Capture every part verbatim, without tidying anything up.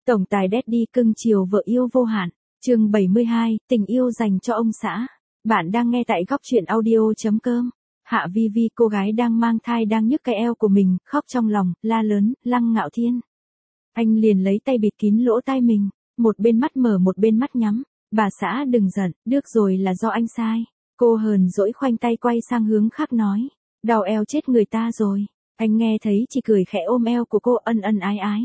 Tổng tài Daddy cưng chiều vợ yêu vô hạn. Chương bảy mươi hai, tình yêu dành cho ông xã. Bạn đang nghe tại góc truyện audio chấm com. Hạ Vi Vi, cô gái đang mang thai đang nhức cái eo của mình, khóc trong lòng, la lớn, Lăng Ngạo Thiên. Anh liền lấy tay bịt kín lỗ tai mình, một bên mắt mở một bên mắt nhắm. Bà xã đừng giận, được rồi là do anh sai. Cô hờn dỗi khoanh tay quay sang hướng khác nói. Đau eo chết người ta rồi. Anh nghe thấy chỉ cười khẽ ôm eo của cô ân ân ái ái.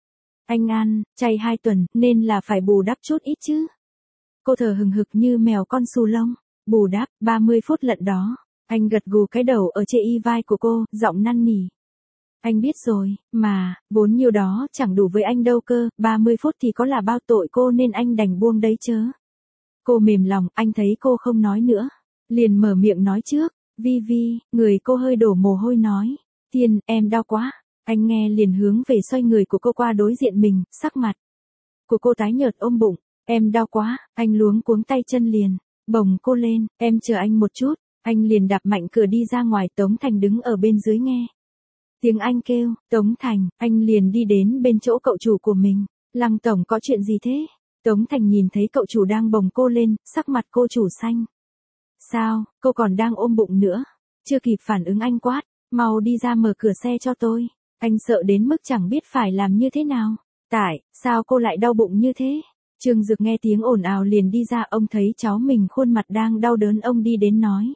Anh ăn, chay hai tuần, nên là phải bù đắp chút ít chứ. Cô thở hừng hực như mèo con xù lông. Bù đắp, ba mươi phút lận đó. Anh gật gù cái đầu ở chê y vai của cô, giọng năn nỉ. Anh biết rồi, mà, vốn nhiêu đó chẳng đủ với anh đâu cơ, ba mươi phút thì có là bao tội cô nên anh đành buông đấy chớ. Cô mềm lòng, anh thấy cô không nói nữa. Liền mở miệng nói trước, Vi Vi, người cô hơi đổ mồ hôi nói. Thiên, em đau quá. Anh nghe liền hướng về xoay người của cô qua đối diện mình, sắc mặt của cô tái nhợt ôm bụng. Em đau quá, anh luống cuống tay chân liền, bồng cô lên, em chờ anh một chút. Anh liền đạp mạnh cửa đi ra ngoài. Tống Thành đứng ở bên dưới nghe tiếng anh kêu, Tống Thành, anh liền đi đến bên chỗ cậu chủ của mình. Lăng tổng có chuyện gì thế? Tống Thành nhìn thấy cậu chủ đang bồng cô lên, sắc mặt cô chủ xanh. Sao, cô còn đang ôm bụng nữa? Chưa kịp phản ứng anh quát, mau đi ra mở cửa xe cho tôi. Anh sợ đến mức chẳng biết phải làm như thế nào. Tại, sao cô lại đau bụng như thế? Trương Dực nghe tiếng ồn ào liền đi ra, ông thấy cháu mình khuôn mặt đang đau đớn, ông đi đến nói.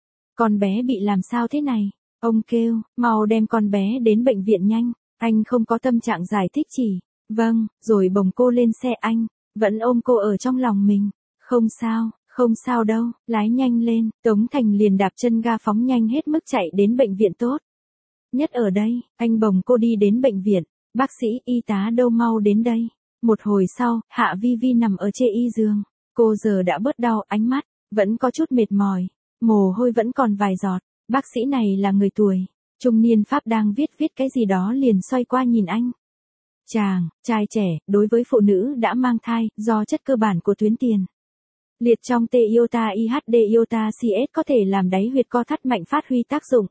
Con bé bị làm sao thế này? Ông kêu, mau đem con bé đến bệnh viện nhanh. Anh không có tâm trạng giải thích chỉ. Vâng, rồi bồng cô lên xe anh. Vẫn ôm cô ở trong lòng mình. Không sao, không sao đâu, lái nhanh lên. Tống Thành liền đạp chân ga phóng nhanh hết mức chạy đến bệnh viện tốt nhất ở đây. Anh bồng cô đi đến bệnh viện. Bác sĩ, y tá đâu mau đến đây. Một hồi sau, Hạ Vi Vi nằm ở chê y giường. Cô giờ đã bớt đau, ánh mắt vẫn có chút mệt mỏi, mồ hôi vẫn còn vài giọt. Bác sĩ này là người tuổi trung niên Pháp, đang viết viết cái gì đó liền xoay qua nhìn anh. Chàng, trai trẻ, đối với phụ nữ đã mang thai, do chất cơ bản của tuyến tiền liệt trong T iota I H D iota C S có thể làm đáy huyệt co thắt mạnh phát huy tác dụng.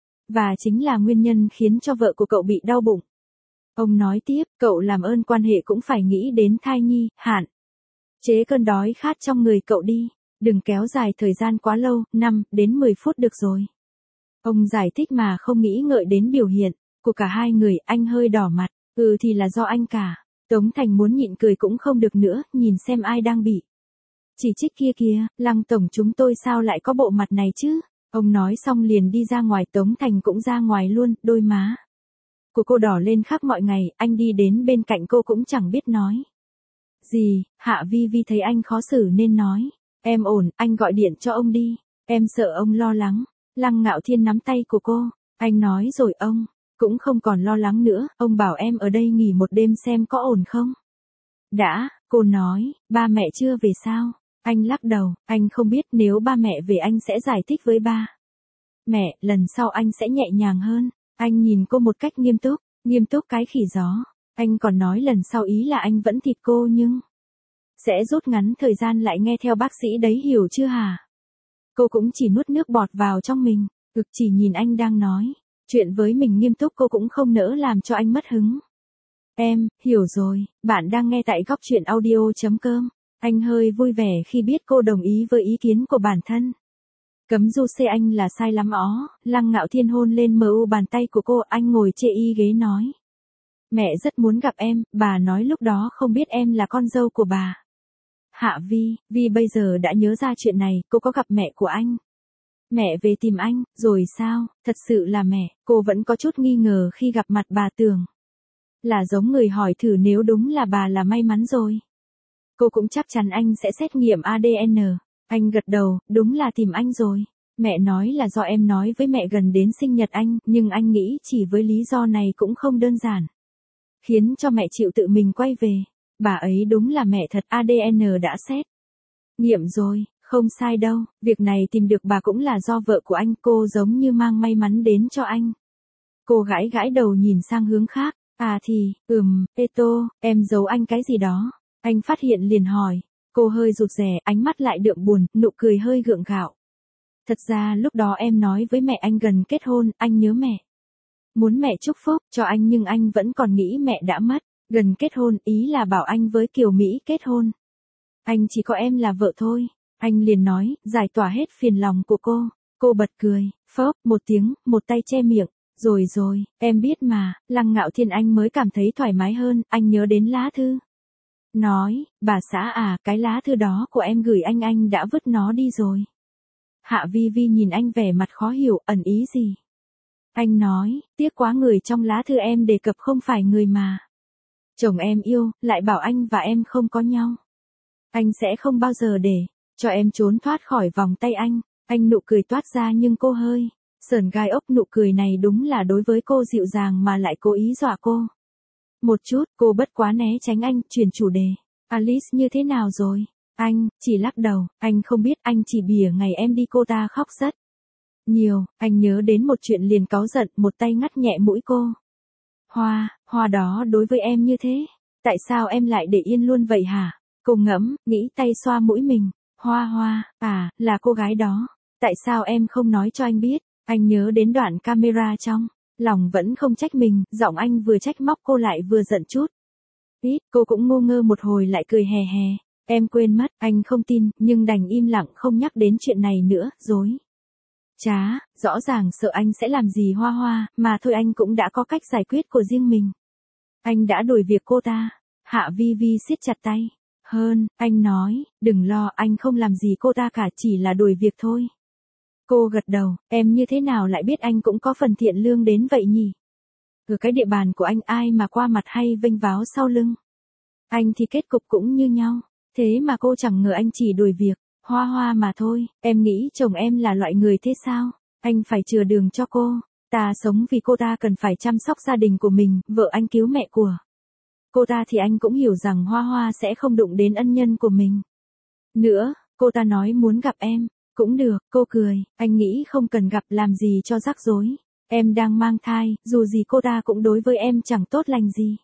Và chính là nguyên nhân khiến cho vợ của cậu bị đau bụng. Ông nói tiếp, cậu làm ơn quan hệ cũng phải nghĩ đến thai nhi, hạn chế cơn đói khát trong người cậu đi. Đừng kéo dài thời gian quá lâu, năm đến mười phút được rồi. Ông giải thích mà không nghĩ ngợi đến biểu hiện của cả hai người. Anh hơi đỏ mặt. Ừ thì là do anh cả. Tống Thành muốn nhịn cười cũng không được nữa, nhìn xem ai đang bị chỉ trích kia kìa. Lăng tổng, chúng tôi sao lại có bộ mặt này chứ? Ông nói xong liền đi ra ngoài. Tống Thành cũng ra ngoài luôn, đôi má của cô đỏ lên khác mọi ngày. Anh đi đến bên cạnh cô cũng chẳng biết nói gì. Hạ Vi Vi thấy anh khó xử nên nói. Em ổn, anh gọi điện cho ông đi. Em sợ ông lo lắng. Lăng Ngạo Thiên nắm tay của cô. Anh nói rồi ông cũng không còn lo lắng nữa. Ông bảo em ở đây nghỉ một đêm xem có ổn không. Đã, cô nói, ba mẹ chưa về sao? Anh lắc đầu, anh không biết, nếu ba mẹ về anh sẽ giải thích với ba mẹ, lần sau anh sẽ nhẹ nhàng hơn. Anh nhìn cô một cách nghiêm túc, nghiêm túc cái khỉ gió. Anh còn nói lần sau ý là anh vẫn thịt cô nhưng sẽ rút ngắn thời gian lại nghe theo bác sĩ đấy, hiểu chưa hả? Cô cũng chỉ nuốt nước bọt vào trong mình, cực chỉ nhìn anh đang nói chuyện với mình nghiêm túc, cô cũng không nỡ làm cho anh mất hứng. Em, hiểu rồi, bạn đang nghe tại góc truyện audio chấm com. Anh hơi vui vẻ khi biết cô đồng ý với ý kiến của bản thân. Cấm du xe anh là sai lắm ó. Lăng Ngạo Thiên hôn lên mờ u bàn tay của cô. Anh ngồi chê y ghế nói. Mẹ rất muốn gặp em, bà nói lúc đó không biết em là con dâu của bà. Hạ Vi, Vi bây giờ đã nhớ ra chuyện này, cô có gặp mẹ của anh. Mẹ về tìm anh, rồi sao? Thật sự là mẹ. Cô vẫn có chút nghi ngờ khi gặp mặt bà, tưởng là giống người, hỏi thử nếu đúng là bà là may mắn rồi. Cô cũng chắc chắn anh sẽ xét nghiệm A D N. Anh gật đầu, đúng là tìm anh rồi. Mẹ nói là do em nói với mẹ gần đến sinh nhật anh, nhưng anh nghĩ chỉ với lý do này cũng không đơn giản, khiến cho mẹ chịu tự mình quay về. Bà ấy đúng là mẹ thật, A D N đã xét nghiệm rồi, không sai đâu. Việc này tìm được bà cũng là do vợ của anh, cô giống như mang may mắn đến cho anh. Cô gãi gãi đầu nhìn sang hướng khác. À thì, ừm, Eto, em giấu anh cái gì đó. Anh phát hiện liền hỏi. Cô hơi rụt rè, ánh mắt lại đượm buồn, nụ cười hơi gượng gạo. Thật ra lúc đó em nói với mẹ anh gần kết hôn, anh nhớ mẹ muốn mẹ chúc phúc cho anh nhưng anh vẫn còn nghĩ mẹ đã mất. Gần kết hôn, ý là bảo anh với Kiều Mỹ kết hôn. Anh chỉ có em là vợ thôi. Anh liền nói, giải tỏa hết phiền lòng của cô. Cô bật cười, phớp, một tiếng, một tay che miệng. Rồi rồi, em biết mà, Lăng Ngạo Thiên anh mới cảm thấy thoải mái hơn, anh nhớ đến lá thư. Nói, bà xã à, cái lá thư đó của em gửi anh anh đã vứt nó đi rồi. Hạ Vi Vi nhìn anh vẻ mặt khó hiểu, ẩn ý gì. Anh nói, tiếc quá người trong lá thư em đề cập không phải người mà chồng em yêu, lại bảo anh và em không có nhau. Anh sẽ không bao giờ để cho em trốn thoát khỏi vòng tay anh. Anh nụ cười toát ra nhưng cô hơi sờn gai ốc, nụ cười này đúng là đối với cô dịu dàng mà lại cố ý dọa cô. Một chút, cô bất quá né tránh anh, chuyển chủ đề. Alice như thế nào rồi? Anh chỉ lắc đầu, anh không biết, anh chỉ bỉa ngày em đi, cô ta khóc rất nhiều. Anh nhớ đến một chuyện liền cáu giận, một tay ngắt nhẹ mũi cô. Hoa, hoa đó đối với em như thế, tại sao em lại để yên luôn vậy hả? Cô ngẫm, nghĩ tay xoa mũi mình. Hoa hoa, à, là cô gái đó. Tại sao em không nói cho anh biết? Anh nhớ đến đoạn camera trong lòng vẫn không trách mình, giọng anh vừa trách móc cô lại vừa giận chút. Ít, cô cũng ngu ngơ một hồi lại cười hè hè. Em quên mất, anh không tin, nhưng đành im lặng không nhắc đến chuyện này nữa, dối. Chá, rõ ràng sợ anh sẽ làm gì hoa hoa, mà thôi anh cũng đã có cách giải quyết của riêng mình. Anh đã đuổi việc cô ta. Hạ Vi Vi siết chặt tay. Hơn, anh nói, đừng lo, anh không làm gì cô ta cả, chỉ là đuổi việc thôi. Cô gật đầu, em như thế nào lại biết anh cũng có phần thiện lương đến vậy nhỉ? Ở cái địa bàn của anh ai mà qua mặt hay vênh váo sau lưng? Anh thì kết cục cũng như nhau, thế mà cô chẳng ngờ anh chỉ đuổi việc, hoa hoa mà thôi. Em nghĩ chồng em là loại người thế sao? Anh phải chừa đường cho cô, ta sống vì cô ta cần phải chăm sóc gia đình của mình, vợ anh cứu mẹ của cô ta thì anh cũng hiểu rằng hoa hoa sẽ không đụng đến ân nhân của mình. Nữa, cô ta nói muốn gặp em. Cũng được, cô cười, anh nghĩ không cần gặp làm gì cho rắc rối. Em đang mang thai, dù gì cô ta cũng đối với em chẳng tốt lành gì.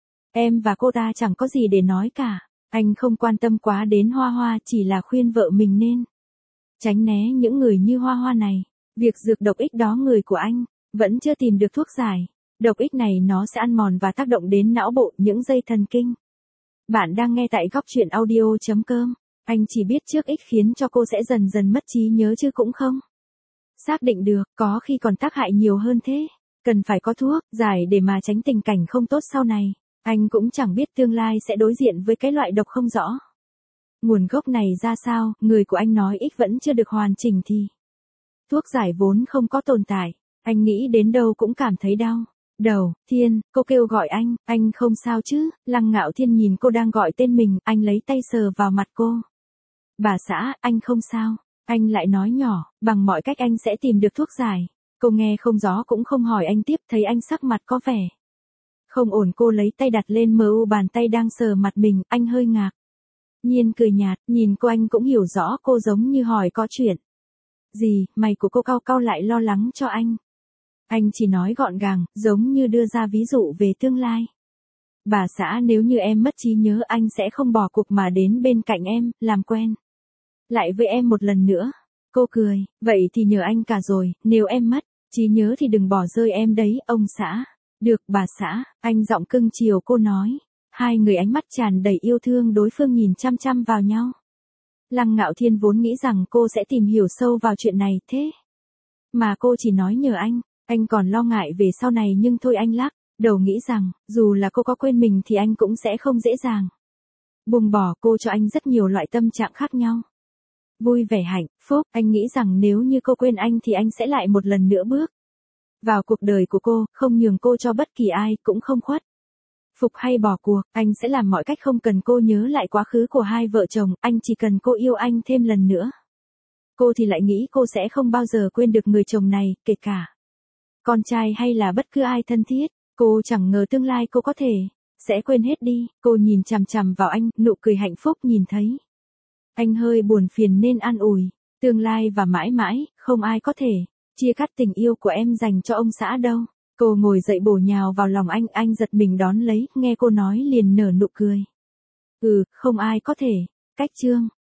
Em và cô ta chẳng có gì để nói cả. Anh không quan tâm quá đến hoa hoa, chỉ là khuyên vợ mình nên tránh né những người như hoa hoa này. Việc dược độc ích đó người của anh vẫn chưa tìm được thuốc giải. Độc ích này nó sẽ ăn mòn và tác động đến não bộ, những dây thần kinh. Bạn đang nghe tại góc truyện audio chấm com. Anh chỉ biết trước ích khiến cho cô sẽ dần dần mất trí nhớ chứ cũng không xác định được, có khi còn tác hại nhiều hơn thế. Cần phải có thuốc giải để mà tránh tình cảnh không tốt sau này. Anh cũng chẳng biết tương lai sẽ đối diện với cái loại độc không rõ nguồn gốc này ra sao. Người của anh nói ích vẫn chưa được hoàn chỉnh thì thuốc giải vốn không có tồn tại. Anh nghĩ đến đâu cũng cảm thấy đau đầu. Thiên, cô kêu gọi anh. Anh không sao chứ? Lăng Ngạo Thiên nhìn cô đang gọi tên mình, anh lấy tay sờ vào mặt cô. Bà xã, anh không sao. Anh lại nói nhỏ, bằng mọi cách anh sẽ tìm được thuốc giải. Cô nghe không rõ cũng không hỏi anh tiếp, thấy anh sắc mặt có vẻ không ổn, cô lấy tay đặt lên mờ u bàn tay đang sờ mặt mình, anh hơi ngạc nhiên cười nhạt, nhìn cô anh cũng hiểu rõ cô giống như hỏi có chuyện gì. Mày của cô cau cau lại lo lắng cho anh. Anh chỉ nói gọn gàng, giống như đưa ra ví dụ về tương lai. Bà xã, nếu như em mất trí nhớ anh sẽ không bỏ cuộc mà đến bên cạnh em, làm quen lại với em một lần nữa. Cô cười, vậy thì nhờ anh cả rồi, nếu em mất trí nhớ thì đừng bỏ rơi em đấy, ông xã. Được, bà xã, anh giọng cưng chiều cô nói. Hai người ánh mắt tràn đầy yêu thương đối phương nhìn chăm chăm vào nhau. Lăng Ngạo Thiên vốn nghĩ rằng cô sẽ tìm hiểu sâu vào chuyện này, thế mà cô chỉ nói nhờ anh. Anh còn lo ngại về sau này nhưng thôi anh lắc đầu nghĩ rằng, dù là cô có quên mình thì anh cũng sẽ không dễ dàng buông bỏ cô. Cho anh rất nhiều loại tâm trạng khác nhau. Vui vẻ, hạnh phúc. Anh nghĩ rằng nếu như cô quên anh thì anh sẽ lại một lần nữa bước vào cuộc đời của cô, không nhường cô cho bất kỳ ai, cũng không khuất phục hay bỏ cuộc. Anh sẽ làm mọi cách không cần cô nhớ lại quá khứ của hai vợ chồng, anh chỉ cần cô yêu anh thêm lần nữa. Cô thì lại nghĩ cô sẽ không bao giờ quên được người chồng này, kể cả con trai hay là bất cứ ai thân thiết. Cô chẳng ngờ tương lai cô có thể sẽ quên hết đi. Cô nhìn chằm chằm vào anh, nụ cười hạnh phúc nhìn thấy anh hơi buồn phiền nên an ủi. Tương lai và mãi mãi, không ai có thể chia cắt tình yêu của em dành cho ông xã đâu. Cô ngồi dậy bổ nhào vào lòng anh, anh giật mình đón lấy, nghe cô nói liền nở nụ cười. Ừ, không ai có thể. Cách chương